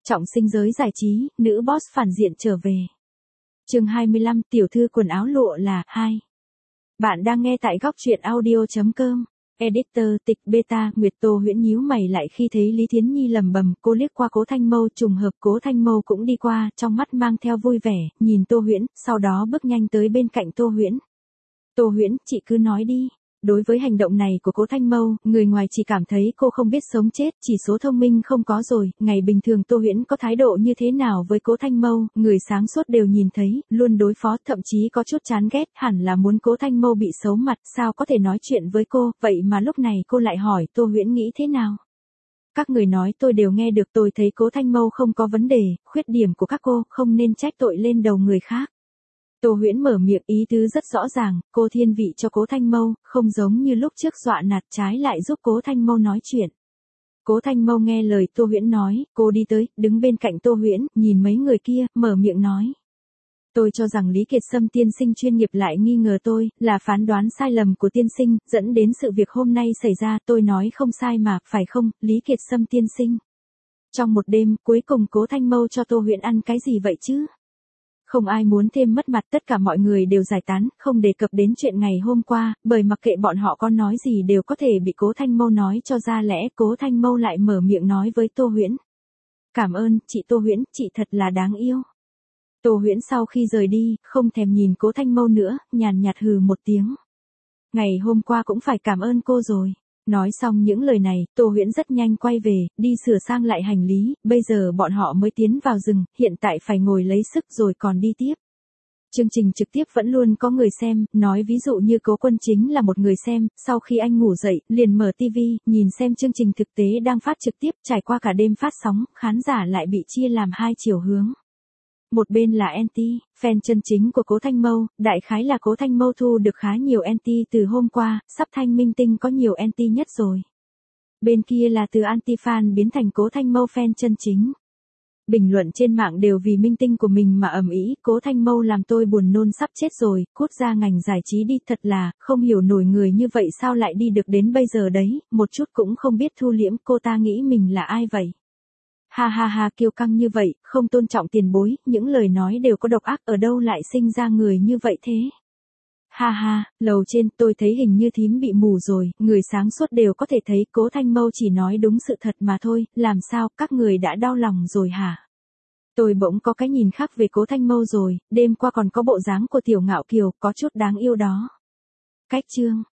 Trọng sinh giới giải trí, nữ boss phản diện trở về. Chương 25, tiểu thư quần áo lụa là 2. Bạn đang nghe tại góc truyện audio.com. Editor tịch beta Nguyệt Tô Huyễn nhíu mày lại khi thấy Lý Thiến Nhi lầm bầm, cô liếc qua Cố Thanh Mâu, trùng hợp Cố Thanh Mâu cũng đi qua, trong mắt mang theo vui vẻ, nhìn Tô Huyễn, sau đó bước nhanh tới bên cạnh Tô Huyễn. Tô Huyễn, chị cứ nói đi. Đối với hành động này của Cố Thanh Mâu, người ngoài chỉ cảm thấy cô không biết sống chết, chỉ số thông minh không có rồi, ngày bình thường Tô Huyễn có thái độ như thế nào với Cố Thanh Mâu, người sáng suốt đều nhìn thấy, luôn đối phó, thậm chí có chút chán ghét, hẳn là muốn Cố Thanh Mâu bị xấu mặt, sao có thể nói chuyện với cô, vậy mà lúc này cô lại hỏi Tô Huyễn nghĩ thế nào. Các người nói tôi đều nghe được, tôi thấy Cố Thanh Mâu không có vấn đề, khuyết điểm của các cô không nên trách tội lên đầu người khác. Tô Huyễn mở miệng, ý tứ rất rõ ràng, cô thiên vị cho Cố Thanh Mâu, không giống như lúc trước dọa nạt, trái lại giúp Cố Thanh Mâu nói chuyện. Cố Thanh Mâu nghe lời Tô Huyễn nói, cô đi tới, đứng bên cạnh Tô Huyễn, nhìn mấy người kia, mở miệng nói. Tôi cho rằng Lý Kiệt Sâm tiên sinh chuyên nghiệp lại nghi ngờ tôi, là phán đoán sai lầm của tiên sinh, dẫn đến sự việc hôm nay xảy ra, tôi nói không sai mà, phải không, Lý Kiệt Sâm tiên sinh. Trong một đêm, cuối cùng Cố Thanh Mâu cho Tô Huyễn ăn cái gì vậy chứ? Không ai muốn thêm mất mặt, tất cả mọi người đều giải tán, không đề cập đến chuyện ngày hôm qua, bởi mặc kệ bọn họ có nói gì đều có thể bị Cố Thanh Mâu nói cho ra lẽ. Cố Thanh Mâu lại mở miệng nói với Tô Huyễn. Cảm ơn, chị Tô Huyễn, chị thật là đáng yêu. Tô Huyễn sau khi rời đi, không thèm nhìn Cố Thanh Mâu nữa, nhàn nhạt hừ một tiếng. Ngày hôm qua cũng phải cảm ơn cô rồi. Nói xong những lời này, Tô Huyễn rất nhanh quay về, đi sửa sang lại hành lý, bây giờ bọn họ mới tiến vào rừng, hiện tại phải ngồi lấy sức rồi còn đi tiếp. Chương trình trực tiếp vẫn luôn có người xem, nói ví dụ như Cố Quân chính là một người xem, sau khi anh ngủ dậy, liền mở TV, nhìn xem chương trình thực tế đang phát trực tiếp, trải qua cả đêm phát sóng, khán giả lại bị chia làm hai chiều hướng. Một bên là anti, fan chân chính của Cố Thanh Mâu, đại khái là Cố Thanh Mâu thu được khá nhiều anti từ hôm qua, sắp Thanh Minh Tinh có nhiều anti nhất rồi. Bên kia là từ anti-fan biến thành Cố Thanh Mâu fan chân chính. Bình luận trên mạng đều vì minh tinh của mình mà ầm ĩ, Cố Thanh Mâu làm tôi buồn nôn sắp chết rồi, cút ra ngành giải trí đi, thật là, không hiểu nổi người như vậy sao lại đi được đến bây giờ đấy, một chút cũng không biết thu liễm, cô ta nghĩ mình là ai vậy? Ha ha ha, kiêu căng như vậy, không tôn trọng tiền bối, những lời nói đều có độc ác, ở đâu lại sinh ra người như vậy thế? Ha ha, lầu trên, tôi thấy hình như thím bị mù rồi, người sáng suốt đều có thể thấy, Cố Thanh Mâu chỉ nói đúng sự thật mà thôi, làm sao, các người đã đau lòng rồi hả? Tôi bỗng có cái nhìn khác về Cố Thanh Mâu rồi, đêm qua còn có bộ dáng của Tiểu Ngạo Kiều, có chút đáng yêu đó. Cách chương